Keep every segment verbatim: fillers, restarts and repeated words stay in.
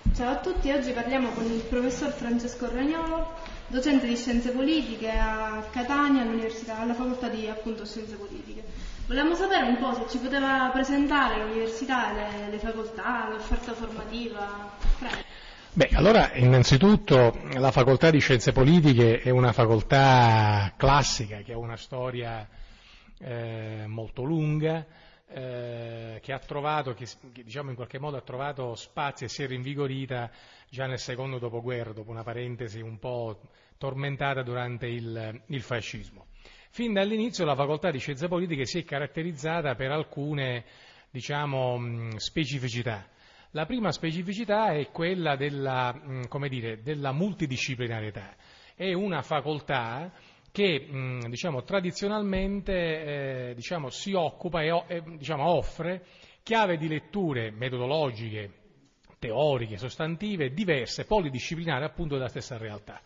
Ciao a tutti, oggi parliamo con il professor Francesco Ragnolo, docente di Scienze Politiche a Catania, all'università, alla facoltà di appunto Scienze Politiche. Volevamo sapere un po' se ci poteva presentare l'università, le, le facoltà, l'offerta formativa. Prego. Beh, allora innanzitutto la facoltà di Scienze Politiche è una facoltà classica che ha una storia eh, molto lunga, eh, che ha trovato, che, che diciamo in qualche modo ha trovato spazio e si è rinvigorita già nel secondo dopoguerra, dopo una parentesi un po' tormentata durante il, il fascismo. Fin dall'inizio la facoltà di Scienze Politiche si è caratterizzata per alcune, diciamo, specificità. La prima specificità è quella della, come dire, della multidisciplinarietà. È una facoltà che diciamo, tradizionalmente eh, diciamo, si occupa e, e diciamo, offre chiave di letture metodologiche, teoriche, sostantive, diverse, polidisciplinari appunto della stessa realtà.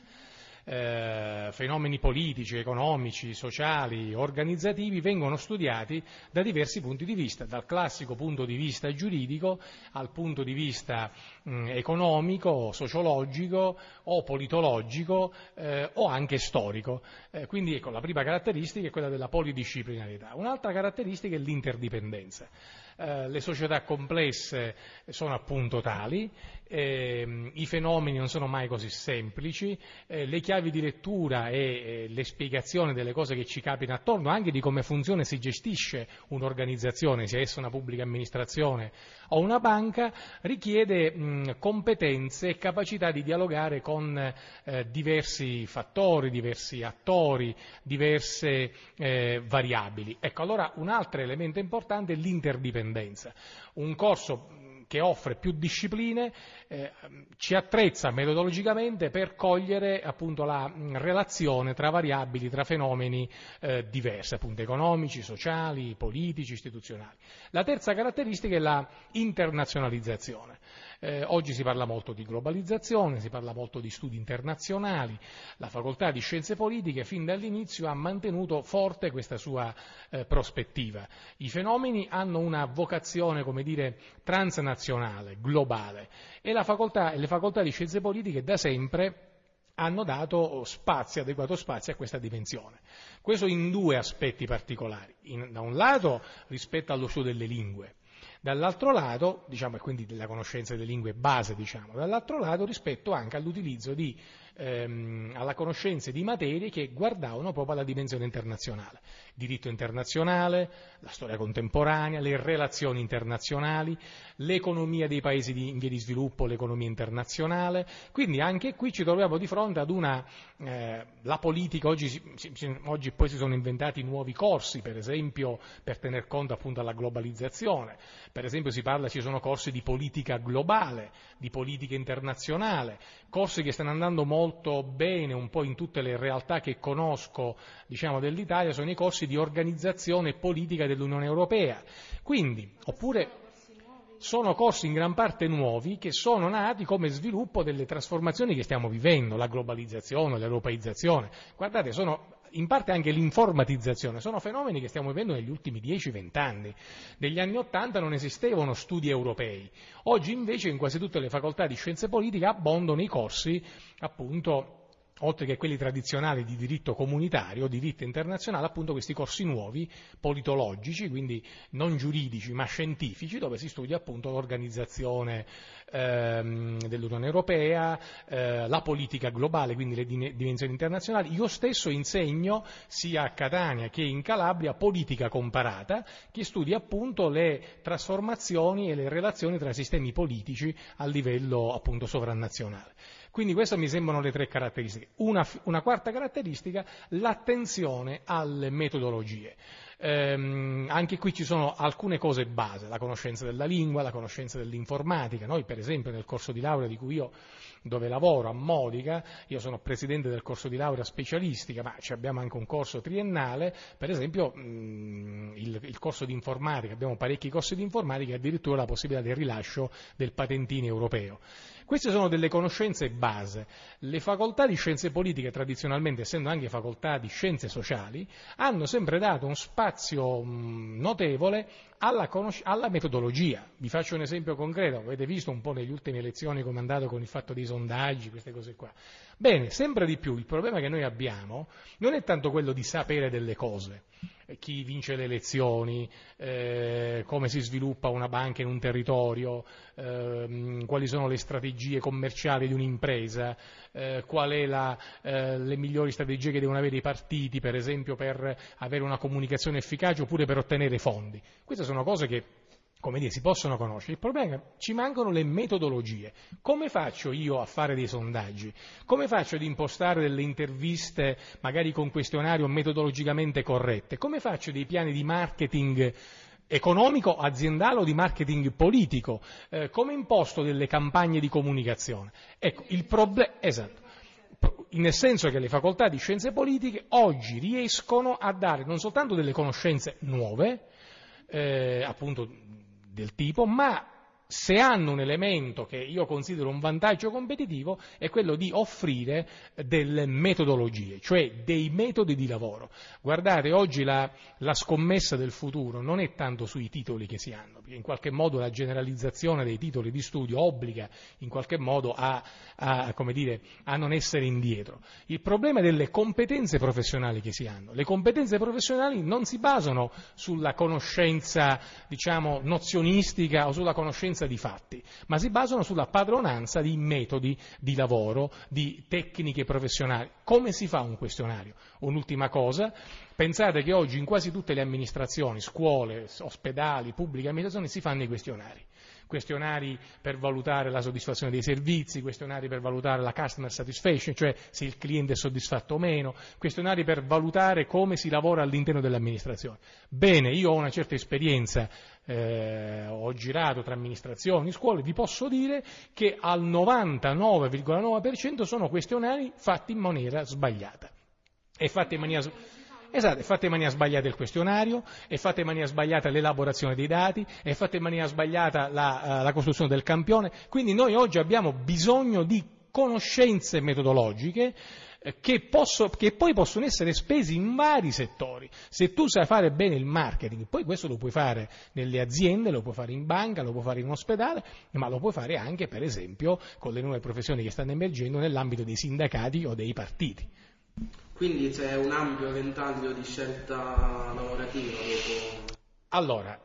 Eh, fenomeni politici, economici, sociali, organizzativi vengono studiati da diversi punti di vista, dal classico punto di vista giuridico al punto di vista mh, economico, sociologico o politologico eh, o anche storico. Eh, quindi ecco, la prima caratteristica è quella della polidisciplinarietà. Un'altra caratteristica è l'interdipendenza. Eh, le società complesse sono appunto tali, eh, i fenomeni non sono mai così semplici, eh, le chiavi di lettura e eh, le spiegazioni delle cose che ci capitano attorno, anche di come funziona e si gestisce un'organizzazione, sia essa una pubblica amministrazione o una banca, richiede mh, competenze e capacità di dialogare con eh, diversi fattori, diversi attori, diverse eh, variabili. Ecco, allora un altro elemento importante è l'interdipendenza. Un corso che offre più discipline, eh, ci attrezza metodologicamente per cogliere appunto la mh, relazione tra variabili, tra fenomeni eh, diversi, appunto economici, sociali, politici, istituzionali. La terza caratteristica è la internazionalizzazione. Eh, oggi si parla molto di globalizzazione, si parla molto di studi internazionali. La facoltà di Scienze Politiche fin dall'inizio ha mantenuto forte questa sua eh, prospettiva. I fenomeni hanno una vocazione, come dire, transnazionale, globale, e la facoltà, le facoltà di Scienze Politiche da sempre hanno dato spazio, adeguato spazio a questa dimensione. Questo in due aspetti particolari. In, da un lato rispetto allo studio delle lingue, dall'altro lato, diciamo, e quindi della conoscenza delle lingue base, diciamo, dall'altro lato rispetto anche all'utilizzo di, ehm, alla conoscenza di materie che guardavano proprio alla dimensione internazionale. Diritto internazionale, la storia contemporanea, le relazioni internazionali, l'economia dei paesi di, in via di sviluppo, l'economia internazionale. Quindi anche qui ci troviamo di fronte ad una, eh, la politica, oggi, si, si, oggi poi si sono inventati nuovi corsi, per esempio per tener conto appunto della globalizzazione. Per esempio si parla, ci sono corsi di politica globale, di politica internazionale, corsi che stanno andando molto bene un po' in tutte le realtà che conosco, diciamo, dell'Italia, sono i corsi di organizzazione politica dell'Unione Europea. Quindi, oppure sono corsi in gran parte nuovi che sono nati come sviluppo delle trasformazioni che stiamo vivendo, la globalizzazione, l'europeizzazione. Guardate, sono in parte anche l'informatizzazione, sono fenomeni che stiamo vivendo negli ultimi dieci venti anni. Negli anni ottanta non esistevano studi europei, oggi invece in quasi tutte le facoltà di Scienze Politiche abbondano i corsi, appunto, oltre che quelli tradizionali di diritto comunitario, diritto internazionale, appunto questi corsi nuovi, politologici, quindi non giuridici ma scientifici, dove si studia appunto l'organizzazione ehm, dell'Unione Europea, eh, la politica globale, quindi le dimensioni internazionali. Io stesso insegno sia a Catania che in Calabria politica comparata, che studia appunto le trasformazioni e le relazioni tra sistemi politici a livello appunto sovranazionale. Quindi queste mi sembrano le tre caratteristiche. Una, una quarta caratteristica, l'attenzione alle metodologie. Ehm, anche qui ci sono alcune cose base, la conoscenza della lingua, la conoscenza dell'informatica. Noi per esempio nel corso di laurea di cui io dove lavoro a Modica, io sono presidente del corso di laurea specialistica, ma ci abbiamo anche un corso triennale, per esempio mh, il, il corso di informatica, abbiamo parecchi corsi di informatica e addirittura la possibilità del rilascio del patentino europeo. Queste sono delle conoscenze base. Le facoltà di scienze politiche, tradizionalmente essendo anche facoltà di scienze sociali, hanno sempre dato un spazio spazio mh, notevole alla, conosc- alla metodologia. Vi faccio un esempio concreto, avete visto un po' negli ultimi elezioni come è andato con il fatto dei sondaggi, queste cose qua. Bene, sempre di più il problema che noi abbiamo non è tanto quello di sapere delle cose, chi vince le elezioni, eh, come si sviluppa una banca in un territorio, eh, quali sono le strategie commerciali di un'impresa, eh, qual è la, eh, le migliori strategie che devono avere i partiti, per esempio per avere una comunicazione efficace oppure per ottenere fondi. Queste sono cose che, come dire, si possono conoscere. Il problema è che ci mancano le metodologie. Come faccio io a fare dei sondaggi? Come faccio ad impostare delle interviste, magari con questionario metodologicamente corrette? Come faccio dei piani di marketing economico, aziendale o di marketing politico? Eh, come imposto delle campagne di comunicazione? Ecco, il problema, esatto. Nel senso che le facoltà di scienze politiche oggi riescono a dare non soltanto delle conoscenze nuove, eh, appunto del tipo, ma se hanno un elemento che io considero un vantaggio competitivo è quello di offrire delle metodologie, cioè dei metodi di lavoro. Guardate, oggi la, la scommessa del futuro non è tanto sui titoli che si hanno, perché in qualche modo la generalizzazione dei titoli di studio obbliga in qualche modo a, a, come dire, a non essere indietro. Il problema è delle competenze professionali che si hanno. Le competenze professionali non si basano sulla conoscenza, diciamo, nozionistica o sulla conoscenza di fatti, ma si basano sulla padronanza di metodi di lavoro, di tecniche professionali. Come si fa un questionario? Un'ultima cosa, pensate che oggi in quasi tutte le amministrazioni, scuole, ospedali, pubbliche amministrazioni si fanno i questionari. Questionari per valutare la soddisfazione dei servizi, questionari per valutare la customer satisfaction, cioè se il cliente è soddisfatto o meno, questionari per valutare come si lavora all'interno dell'amministrazione. Bene, io ho una certa esperienza, eh, ho girato tra amministrazioni, scuole, vi posso dire che al novantanove virgola nove per cento sono questionari fatti in maniera sbagliata. E fatti in maniera sbagliata. Esatto, è fatta in maniera sbagliata il questionario, è fatta in maniera sbagliata l'elaborazione dei dati, è fatta in maniera sbagliata la, uh, la costruzione del campione, quindi noi oggi abbiamo bisogno di conoscenze metodologiche eh, che, posso, che poi possono essere spesi in vari settori. Se tu sai fare bene il marketing, poi questo lo puoi fare nelle aziende, lo puoi fare in banca, lo puoi fare in un ospedale, ma lo puoi fare anche, per esempio, con le nuove professioni che stanno emergendo nell'ambito dei sindacati o dei partiti. Quindi c'è un ampio ventaglio di scelta lavorativa dopo... Allora,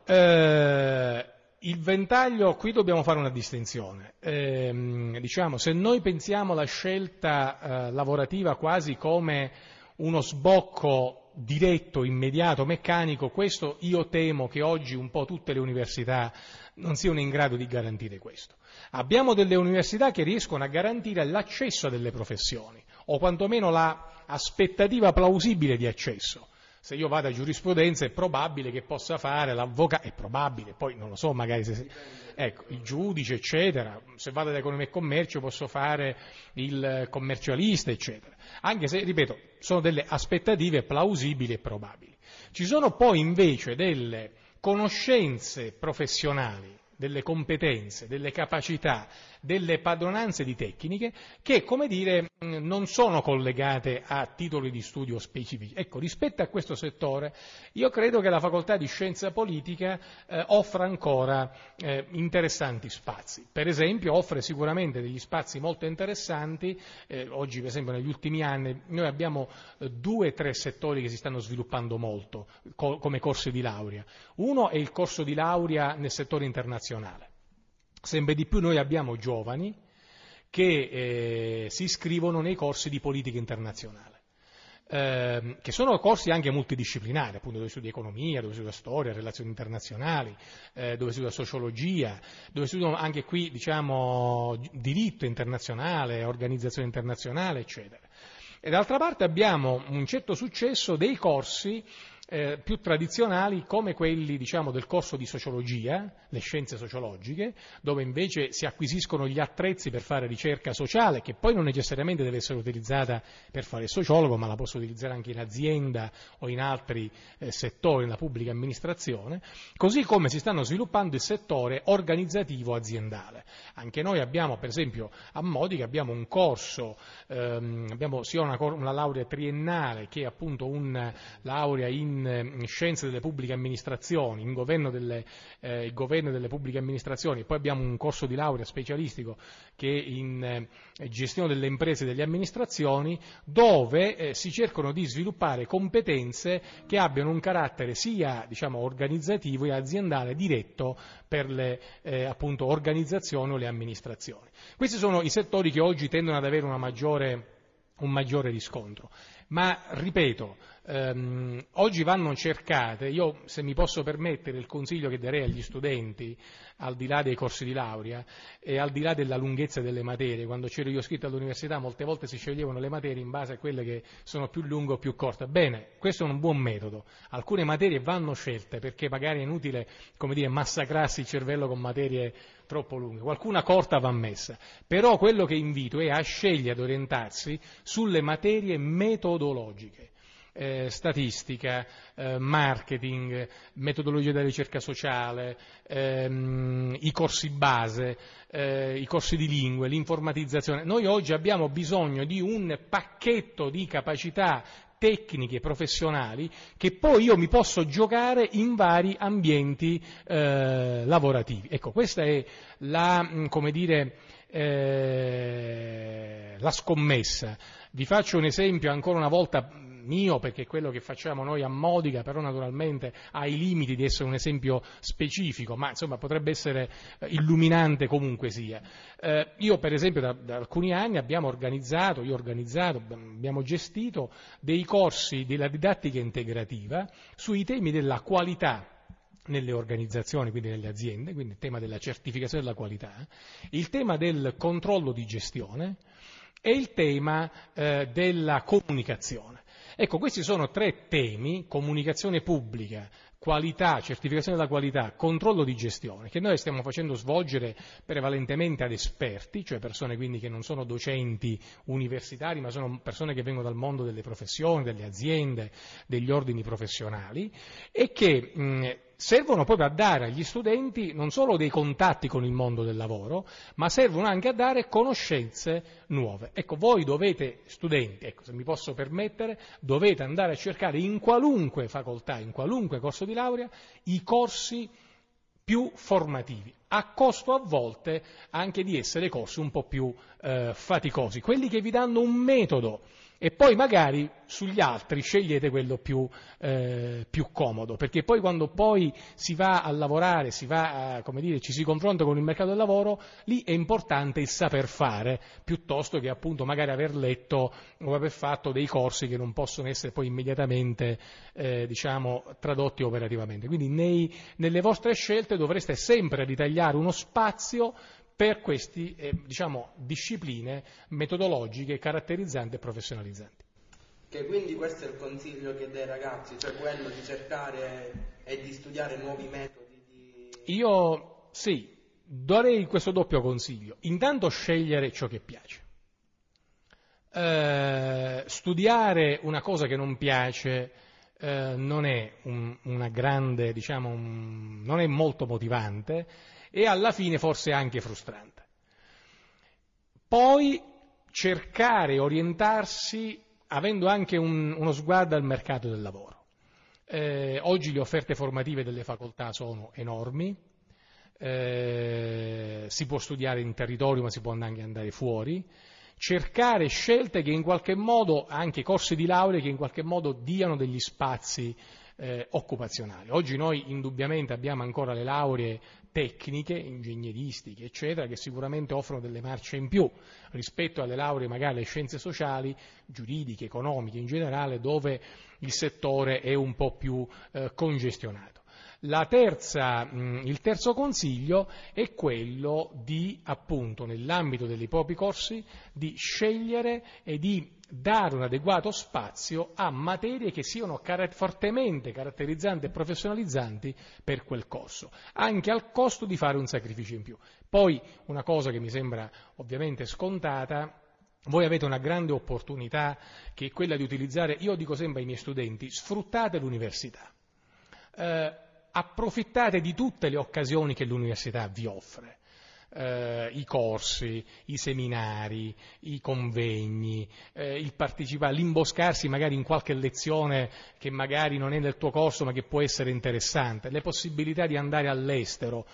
eh, il ventaglio, qui dobbiamo fare una distinzione. Eh, diciamo, se noi pensiamo alla scelta eh, lavorativa quasi come uno sbocco diretto, immediato, meccanico, questo io temo che oggi un po' tutte le università non siano in grado di garantire questo. Abbiamo delle università che riescono a garantire l'accesso a delle professioni, o quantomeno la aspettativa plausibile di accesso. Se io vado a giurisprudenza è probabile che possa fare l'avvocato, è probabile, poi non lo so, magari se, ecco, il giudice, eccetera, se vado ad economia e commercio posso fare il commercialista, eccetera. Anche se, ripeto, sono delle aspettative plausibili e probabili. Ci sono poi invece delle conoscenze professionali, delle competenze, delle capacità, delle padronanze di tecniche che, come dire, non sono collegate a titoli di studio specifici. Ecco, rispetto a questo settore, io credo che la facoltà di scienza politica eh, offra ancora eh, interessanti spazi. Per esempio, offre sicuramente degli spazi molto interessanti. Eh, oggi, per esempio, negli ultimi anni noi abbiamo eh, due o tre settori che si stanno sviluppando molto co- come corsi di laurea. Uno è il corso di laurea nel settore internazionale. Sempre di più noi abbiamo giovani che eh, si iscrivono nei corsi di politica internazionale, eh, che sono corsi anche multidisciplinari, appunto dove si studia economia, dove si studia storia, relazioni internazionali, eh, dove si studia sociologia, dove si studia anche qui, diciamo, diritto internazionale, organizzazione internazionale, eccetera. E d'altra parte abbiamo un certo successo dei corsi Eh, più tradizionali come quelli, diciamo, del corso di sociologia, le scienze sociologiche, dove invece si acquisiscono gli attrezzi per fare ricerca sociale, che poi non necessariamente deve essere utilizzata per fare il sociologo, ma la posso utilizzare anche in azienda o in altri eh, settori, nella pubblica amministrazione, così come si stanno sviluppando il settore organizzativo aziendale. Anche noi abbiamo, per esempio, a Modica abbiamo un corso, ehm, abbiamo sia una, una laurea triennale che appunto una laurea in in scienze delle pubbliche amministrazioni, in governo delle, eh, il governo delle pubbliche amministrazioni, poi abbiamo un corso di laurea specialistico che è in eh, gestione delle imprese e delle amministrazioni, dove eh, si cercano di sviluppare competenze che abbiano un carattere sia, diciamo, organizzativo e aziendale diretto per le eh, appunto organizzazioni o le amministrazioni. Questi sono i settori che oggi tendono ad avere una maggiore un maggiore riscontro, ma ripeto, ehm, oggi vanno cercate, io se mi posso permettere il consiglio che darei agli studenti, al di là dei corsi di laurea e al di là della lunghezza delle materie, quando c'ero io iscritto all'università molte volte si sceglievano le materie in base a quelle che sono più lunghe o più corte. Bene, questo è un buon metodo, alcune materie vanno scelte perché magari è inutile, come dire, massacrarsi il cervello con materie troppo lunghe, qualcuna corta va messa, però quello che invito è a scegliere, ad orientarsi sulle materie metodologiche, eh, statistica, eh, marketing, metodologia della ricerca sociale, ehm, i corsi base, eh, i corsi di lingue, l'informatizzazione. Noi oggi abbiamo bisogno di un pacchetto di capacità tecniche professionali che poi io mi posso giocare in vari ambienti eh, lavorativi. Ecco, questa è la, come dire, eh, la scommessa. Vi faccio un esempio ancora una volta mio, perché è quello che facciamo noi a Modica, però naturalmente ha i limiti di essere un esempio specifico, ma insomma potrebbe essere illuminante comunque sia. Eh, io per esempio da, da alcuni anni abbiamo organizzato, io ho organizzato, abbiamo gestito dei corsi della didattica integrativa sui temi della qualità nelle organizzazioni, quindi nelle aziende, quindi il tema della certificazione della qualità, il tema del controllo di gestione e il tema eh, della comunicazione. Ecco, questi sono tre temi, comunicazione pubblica, qualità, certificazione della qualità, controllo di gestione, che noi stiamo facendo svolgere prevalentemente ad esperti, cioè persone quindi che non sono docenti universitari, ma sono persone che vengono dal mondo delle professioni, delle aziende, degli ordini professionali, e che mh, servono proprio a dare agli studenti non solo dei contatti con il mondo del lavoro, ma servono anche a dare conoscenze nuove. Ecco, voi dovete, studenti, ecco, se mi posso permettere, dovete andare a cercare in qualunque facoltà, in qualunque corso di laurea, i corsi più formativi, a costo a volte anche di essere corsi un po' più eh, faticosi, quelli che vi danno un metodo e poi magari sugli altri scegliete quello più, eh, più comodo, perché poi quando poi si va a lavorare, si va a, come dire, ci si confronta con il mercato del lavoro, lì è importante il saper fare, piuttosto che appunto magari aver letto o aver fatto dei corsi che non possono essere poi immediatamente eh, diciamo tradotti operativamente. Quindi nei, nelle vostre scelte dovreste sempre ritagliare uno spazio per queste eh, diciamo, discipline metodologiche caratterizzanti e professionalizzanti. Che quindi questo è il consiglio che dai ragazzi, cioè quello di cercare e di studiare nuovi metodi di... Io sì, darei questo doppio consiglio. Intanto scegliere ciò che piace. Eh, studiare una cosa che non piace eh, non è un, una grande, diciamo, un, non è molto motivante e alla fine forse anche frustrante. Poi cercare, orientarsi avendo anche un, uno sguardo al mercato del lavoro. Eh, oggi le offerte formative delle facoltà sono enormi, eh, si può studiare in territorio ma si può anche andare fuori, cercare scelte che in qualche modo, anche corsi di laurea che in qualche modo diano degli spazi Eh, occupazionali. Oggi noi indubbiamente abbiamo ancora le lauree tecniche, ingegneristiche, eccetera, che sicuramente offrono delle marce in più rispetto alle lauree magari alle scienze sociali, giuridiche, economiche in generale, dove il settore è un po' più eh, congestionato. La terza, mh, il terzo consiglio è quello di, appunto, nell'ambito dei propri corsi, di scegliere e di dare un adeguato spazio a materie che siano car- fortemente caratterizzanti e professionalizzanti per quel corso, anche al costo di fare un sacrificio in più. Poi, una cosa che mi sembra ovviamente scontata, voi avete una grande opportunità che è quella di utilizzare, io dico sempre ai miei studenti, sfruttate l'università. Eh, approfittate di tutte le occasioni che l'università vi offre. eh, i corsi, i seminari, i convegni, eh, il partecipare, l'imboscarsi magari in qualche lezione che magari non è nel tuo corso ma che può essere interessante, le possibilità di andare all'estero.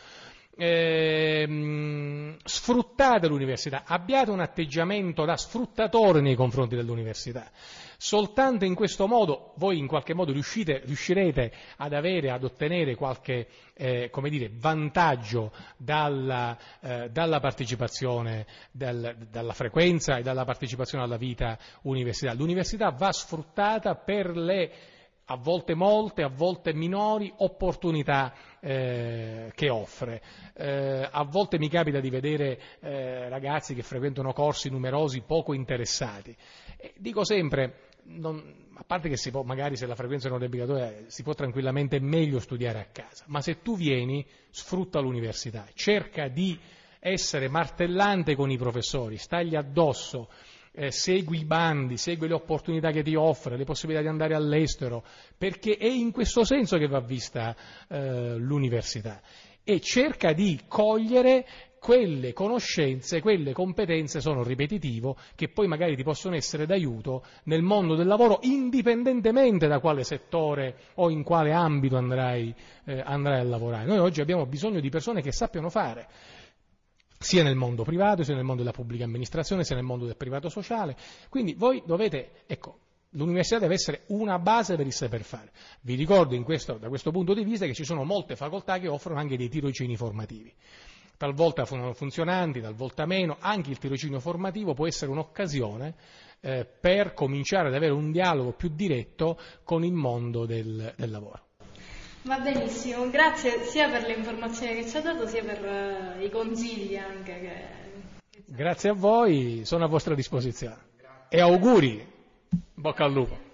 Eh, sfruttate l'università, abbiate un atteggiamento da sfruttatore nei confronti dell'università. Soltanto in questo modo voi in qualche modo riuscite, riuscirete ad avere, ad ottenere qualche eh, come dire, vantaggio dalla, eh, dalla partecipazione, dal, dalla frequenza e dalla partecipazione alla vita universitaria. L'università va sfruttata per le a volte molte, a volte minori opportunità eh, che offre. Eh, a volte mi capita di vedere eh, ragazzi che frequentano corsi numerosi poco interessati. E dico sempre, non, a parte che si può, magari se la frequenza non è obbligatoria, si può tranquillamente meglio studiare a casa, ma se tu vieni, sfrutta l'università, cerca di essere martellante con i professori, stagli addosso, Eh, segui i bandi, segui le opportunità che ti offre, le possibilità di andare all'estero, perché è in questo senso che va vista eh, l'università, e cerca di cogliere quelle conoscenze, quelle competenze, sono ripetitivo, che poi magari ti possono essere d'aiuto nel mondo del lavoro, indipendentemente da quale settore o in quale ambito andrai, eh, andrai a lavorare. Noi oggi abbiamo bisogno di persone che sappiano fare, sia nel mondo privato, sia nel mondo della pubblica amministrazione, sia nel mondo del privato sociale. Quindi voi dovete, ecco, l'università deve essere una base per il saper fare. Vi ricordo in questo, da questo punto di vista che ci sono molte facoltà che offrono anche dei tirocini formativi. Talvolta sono funzionanti, talvolta meno. Anche il tirocinio formativo può essere un'occasione eh, per cominciare ad avere un dialogo più diretto con il mondo del, del lavoro. Va benissimo, grazie sia per le informazioni che ci ha dato sia per uh, i consigli anche che... Grazie a voi, sono a vostra disposizione. E auguri, bocca al lupo.